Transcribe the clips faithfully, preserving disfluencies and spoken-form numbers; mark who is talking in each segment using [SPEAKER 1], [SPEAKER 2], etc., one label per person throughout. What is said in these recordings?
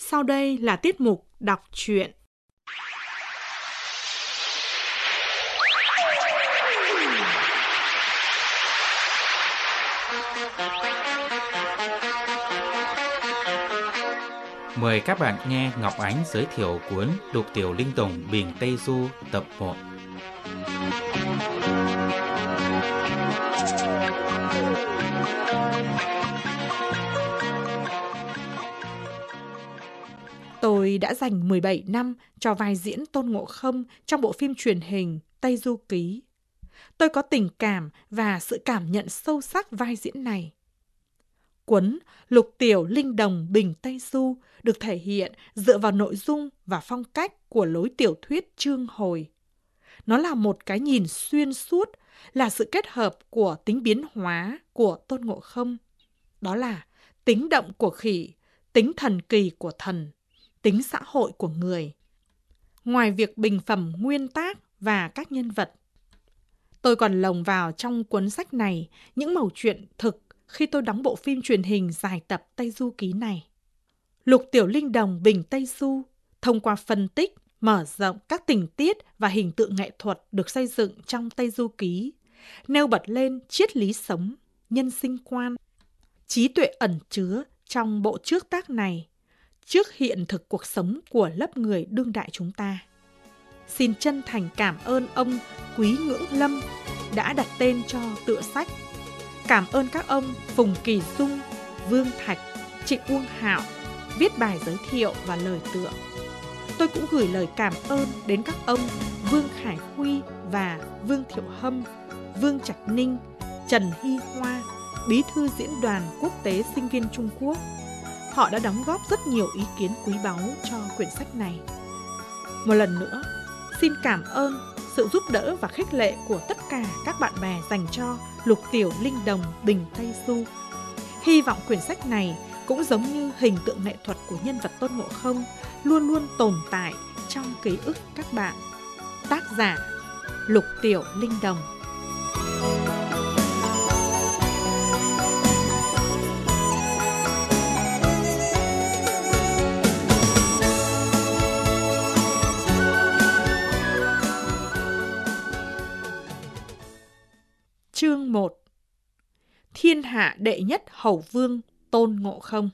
[SPEAKER 1] Sau đây là tiết mục đọc truyện.
[SPEAKER 2] Mời các bạn nghe Ngọc Ánh giới thiệu cuốn Lục Tiểu Linh Đồng Bình Tây Du tập một.
[SPEAKER 1] Tôi đã dành mười bảy năm cho vai diễn Tôn Ngộ Không trong bộ phim truyền hình Tây Du Ký. Tôi có tình cảm và sự cảm nhận sâu sắc vai diễn này. Cuốn Lục Tiểu Linh Đồng Bình Tây Du được thể hiện dựa vào nội dung và phong cách của lối tiểu thuyết chương hồi. Nó là một cái nhìn xuyên suốt, là sự kết hợp của tính biến hóa của Tôn Ngộ Không. Đó là tính động của khỉ, tính thần kỳ của thần, tính xã hội của người. Ngoài việc bình phẩm nguyên tác và các nhân vật, tôi còn lồng vào trong cuốn sách này những mẩu chuyện thực khi tôi đóng bộ phim truyền hình dài tập Tây Du Ký này. Lục Tiểu Linh Đồng Bình Tây Du thông qua phân tích, mở rộng các tình tiết và hình tượng nghệ thuật được xây dựng trong Tây Du Ký, nêu bật lên triết lý sống, nhân sinh quan, trí tuệ ẩn chứa trong bộ trước tác này, trước hiện thực cuộc sống của lớp người đương đại chúng ta. Xin chân thành cảm ơn ông Quý Ngưỡng Lâm đã đặt tên cho tựa sách. Cảm ơn các ông Phùng Kỳ Dung, Vương Thạch, Trịnh Uông Hạo viết bài giới thiệu và lời tựa. Tôi cũng gửi lời cảm ơn đến các ông Vương Khải Huy và Vương Thiệu Hâm, Vương Trạch Ninh, Trần Hy Hoa, Bí thư Diễn đoàn Quốc tế Sinh viên Trung Quốc. Họ đã đóng góp rất nhiều ý kiến quý báu cho quyển sách này. Một lần nữa, xin cảm ơn sự giúp đỡ và khích lệ của tất cả các bạn bè dành cho Lục Tiểu Linh Đồng Bình Tây Du. Hy vọng quyển sách này cũng giống như hình tượng nghệ thuật của nhân vật Tôn Ngộ Không luôn luôn tồn tại trong ký ức các bạn. Tác giả Lục Tiểu Linh Đồng. Chương một. Thiên hạ đệ nhất hầu vương Tôn Ngộ Không.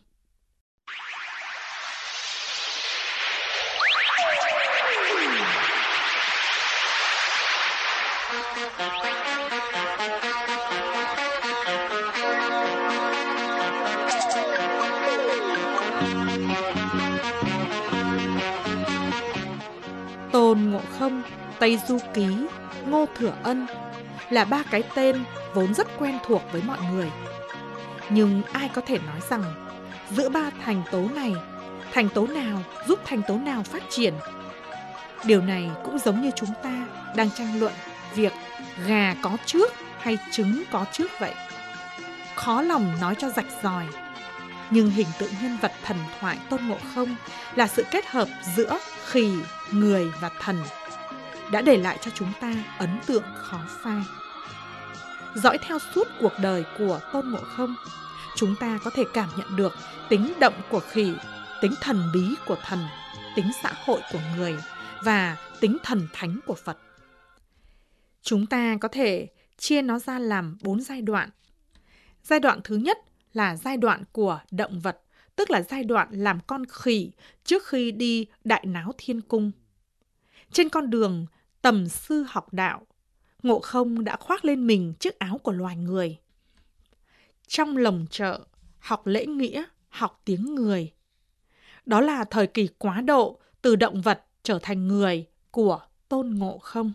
[SPEAKER 1] Tôn Ngộ Không, Tây Du Ký, Ngô Thừa Ân là ba cái tên vốn rất quen thuộc với mọi người. Nhưng ai có thể nói rằng giữa ba thành tố này, thành tố nào giúp thành tố nào phát triển? Điều này cũng giống như chúng ta đang tranh luận việc gà có trước hay trứng có trước vậy. Khó lòng nói cho rạch ròi. Nhưng hình tượng nhân vật thần thoại Tôn Ngộ Không là sự kết hợp giữa khỉ, người và thần, đã để lại cho chúng ta ấn tượng khó phai. Dõi theo suốt cuộc đời của Tôn Ngộ Không, chúng ta có thể cảm nhận được tính động của khỉ, tính thần bí của thần, tính xã hội của người và tính thần thánh của Phật. Chúng ta có thể chia nó ra làm bốn giai đoạn. Giai đoạn thứ nhất là giai đoạn của động vật, tức là giai đoạn làm con khỉ trước khi đi đại náo thiên cung. Trên con đường tầm sư học đạo, Ngộ Không đã khoác lên mình chiếc áo của loài người. Trong lồng chợ, học lễ nghĩa, học tiếng người. Đó là thời kỳ quá độ từ động vật trở thành người của Tôn Ngộ Không.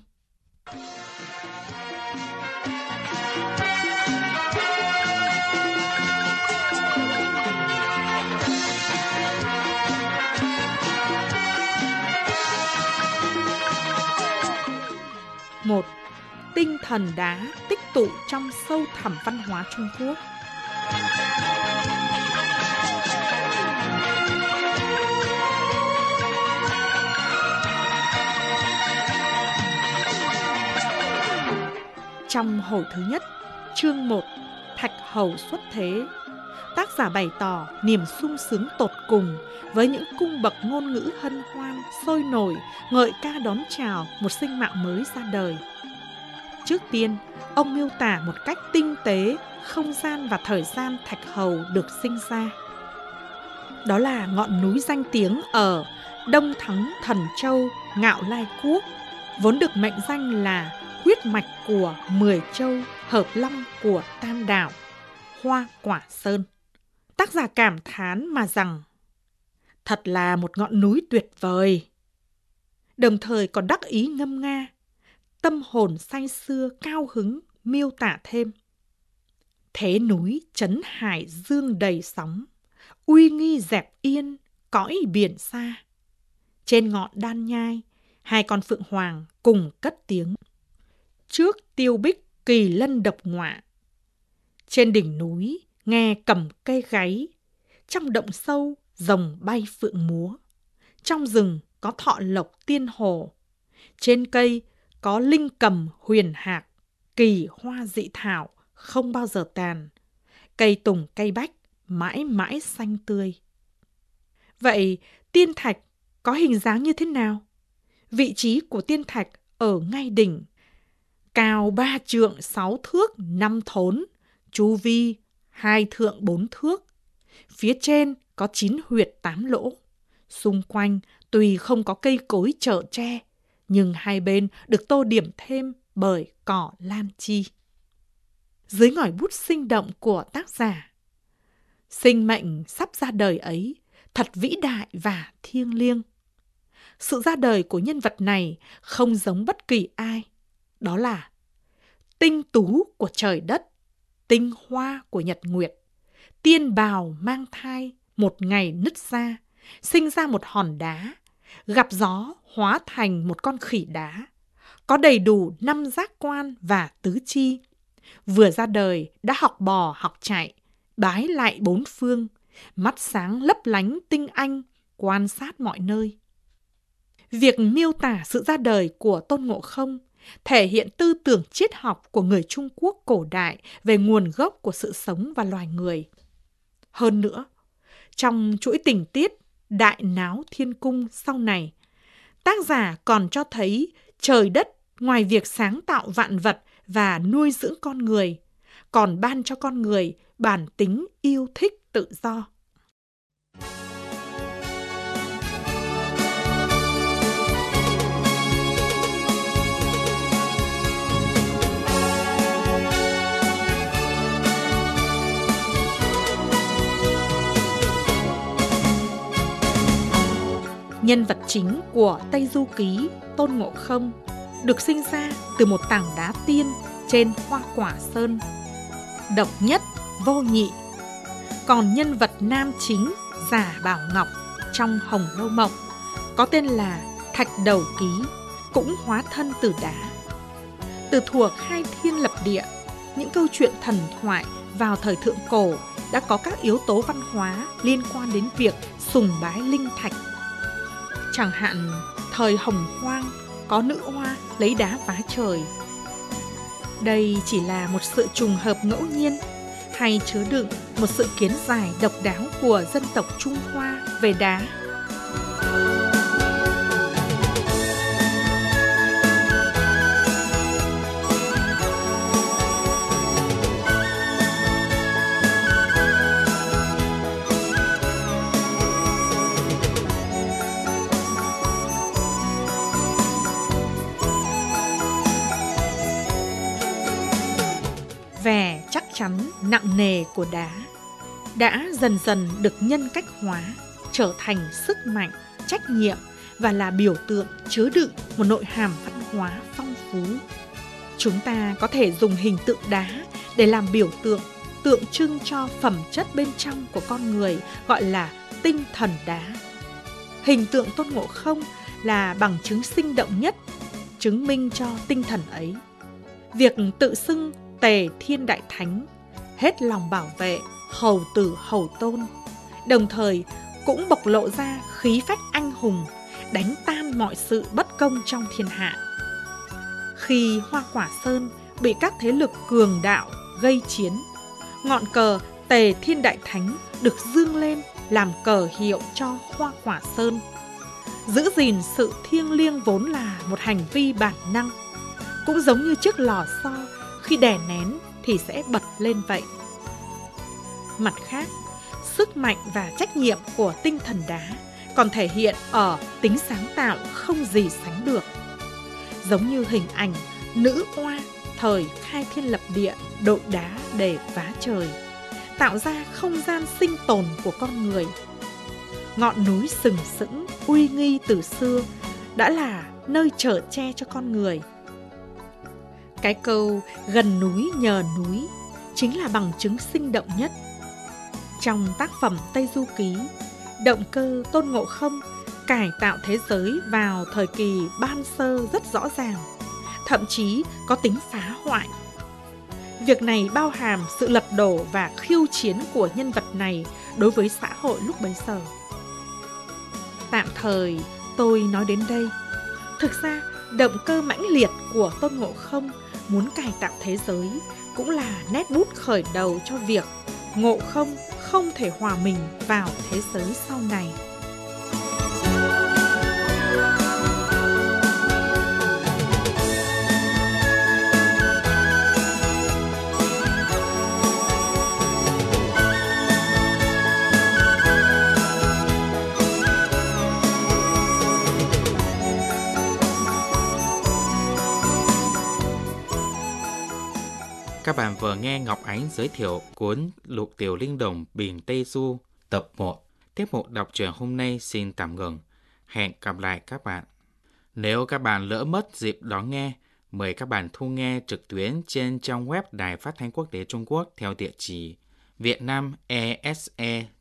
[SPEAKER 1] Một, tinh thần đá tích tụ trong sâu thẳm văn hóa Trung Quốc. Trong hồi thứ nhất, chương một, Thạch Hầu xuất thế, tác giả bày tỏ niềm sung sướng tột cùng với những cung bậc ngôn ngữ hân hoan, sôi nổi, ngợi ca đón chào một sinh mạng mới ra đời. Trước tiên, ông miêu tả một cách tinh tế không gian và thời gian Thạch Hầu được sinh ra. Đó là ngọn núi danh tiếng ở Đông Thắng Thần Châu, Ngạo Lai Quốc, vốn được mệnh danh là huyết mạch của mười châu, hợp long của Tam Đảo, Hoa Quả Sơn. Tác giả cảm thán mà rằng thật là một ngọn núi tuyệt vời. Đồng thời còn đắc ý ngâm nga, tâm hồn say sưa cao hứng miêu tả thêm. Thế núi trấn hải dương đầy sóng, uy nghi dẹp yên cõi biển xa. Trên ngọn đan nhai, hai con phượng hoàng cùng cất tiếng. Trước tiêu bích kỳ lân độc ngọa. Trên đỉnh núi nghe cầm cây gáy, trong động sâu rồng bay phượng múa. Trong rừng có thọ lộc tiên hồ, trên cây có linh cầm huyền hạc, kỳ hoa dị thảo không bao giờ tàn, cây tùng cây bách mãi mãi xanh tươi. Vậy tiên thạch có hình dáng như thế nào? Vị trí của tiên thạch ở ngay đỉnh, cao ba trượng sáu thước năm thốn, chu vi hai thượng bốn thước. Phía trên có chín huyệt tám lỗ. Xung quanh tuy không có cây cối chở tre, nhưng hai bên được tô điểm thêm bởi cỏ lan chi. Dưới ngòi bút sinh động của tác giả, sinh mệnh sắp ra đời ấy thật vĩ đại và thiêng liêng. Sự ra đời của nhân vật này không giống bất kỳ ai. Đó là tinh tú của trời đất, tinh hoa của nhật nguyệt, tiên bào mang thai, một ngày nứt ra, sinh ra một hòn đá, gặp gió hóa thành một con khỉ đá, có đầy đủ năm giác quan và tứ chi. Vừa ra đời đã học bò học chạy, bái lại bốn phương, mắt sáng lấp lánh tinh anh, quan sát mọi nơi. Việc miêu tả sự ra đời của Tôn Ngộ Không thể hiện tư tưởng triết học của người Trung Quốc cổ đại về nguồn gốc của sự sống và loài người. Hơn nữa, trong chuỗi tình tiết Đại Náo Thiên Cung sau này, tác giả còn cho thấy trời đất ngoài việc sáng tạo vạn vật và nuôi dưỡng con người, còn ban cho con người bản tính yêu thích tự do. Nhân vật chính của Tây Du Ký, Tôn Ngộ Không, được sinh ra từ một tảng đá tiên trên Hoa Quả Sơn, độc nhất, vô nhị. Còn nhân vật nam chính, Giả Bảo Ngọc trong Hồng Lâu Mộng, có tên là Thạch Đầu Ký, cũng hóa thân từ đá. Từ thuở khai thiên lập địa, những câu chuyện thần thoại vào thời thượng cổ đã có các yếu tố văn hóa liên quan đến việc sùng bái linh thạch. Chẳng hạn, thời Hồng Hoang có nữ oa lấy đá phá trời. Đây chỉ là một sự trùng hợp ngẫu nhiên hay chứa đựng một sự kiến giải độc đáo của dân tộc Trung Hoa về đá? Vẻ chắc chắn nặng nề của đá đã dần dần được nhân cách hóa, trở thành sức mạnh, trách nhiệm và là biểu tượng chứa đựng một nội hàm văn hóa phong phú. Chúng ta có thể dùng hình tượng đá để làm biểu tượng, tượng trưng cho phẩm chất bên trong của con người, gọi là tinh thần đá. Hình tượng Tôn Ngộ Không là bằng chứng sinh động nhất, chứng minh cho tinh thần ấy. Việc tự xưng Tề Thiên Đại Thánh, hết lòng bảo vệ hầu tử hầu tôn, đồng thời cũng bộc lộ ra khí phách anh hùng, đánh tan mọi sự bất công trong thiên hạ. Khi Hoa Quả Sơn bị các thế lực cường đạo gây chiến, ngọn cờ Tề Thiên Đại Thánh được dương lên làm cờ hiệu cho Hoa Quả Sơn. Giữ gìn sự thiêng liêng vốn là một hành vi bản năng, cũng giống như chiếc lò xo khi đè nén thì sẽ bật lên vậy. Mặt khác, sức mạnh và trách nhiệm của tinh thần đá còn thể hiện ở tính sáng tạo không gì sánh được. Giống như hình ảnh nữ oa thời khai thiên lập địa đội đá để vá trời, tạo ra không gian sinh tồn của con người. Ngọn núi sừng sững uy nghi từ xưa đã là nơi chở che cho con người. Cái câu gần núi nhờ núi chính là bằng chứng sinh động nhất. Trong tác phẩm Tây Du Ký, động cơ Tôn Ngộ Không cải tạo thế giới vào thời kỳ ban sơ rất rõ ràng, thậm chí có tính phá hoại. Việc này bao hàm sự lật đổ và khiêu chiến của nhân vật này đối với xã hội lúc bấy giờ. Tạm thời tôi nói đến đây. Thực ra, động cơ mãnh liệt của Tôn Ngộ Không muốn cải tạo thế giới cũng là nét bút khởi đầu cho việc Ngộ Không không thể hòa mình vào thế giới sau này.
[SPEAKER 2] Các bạn vừa nghe Ngọc Ánh giới thiệu cuốn Lục Tiểu Linh Đồng Biển Tây Du tập một. Tiết mục đọc truyện hôm nay xin tạm ngừng. Hẹn gặp lại các bạn. Nếu các bạn lỡ mất dịp đón nghe, mời các bạn thu nghe trực tuyến trên trang web Đài Phát thanh Quốc tế Trung Quốc theo địa chỉ vietnamese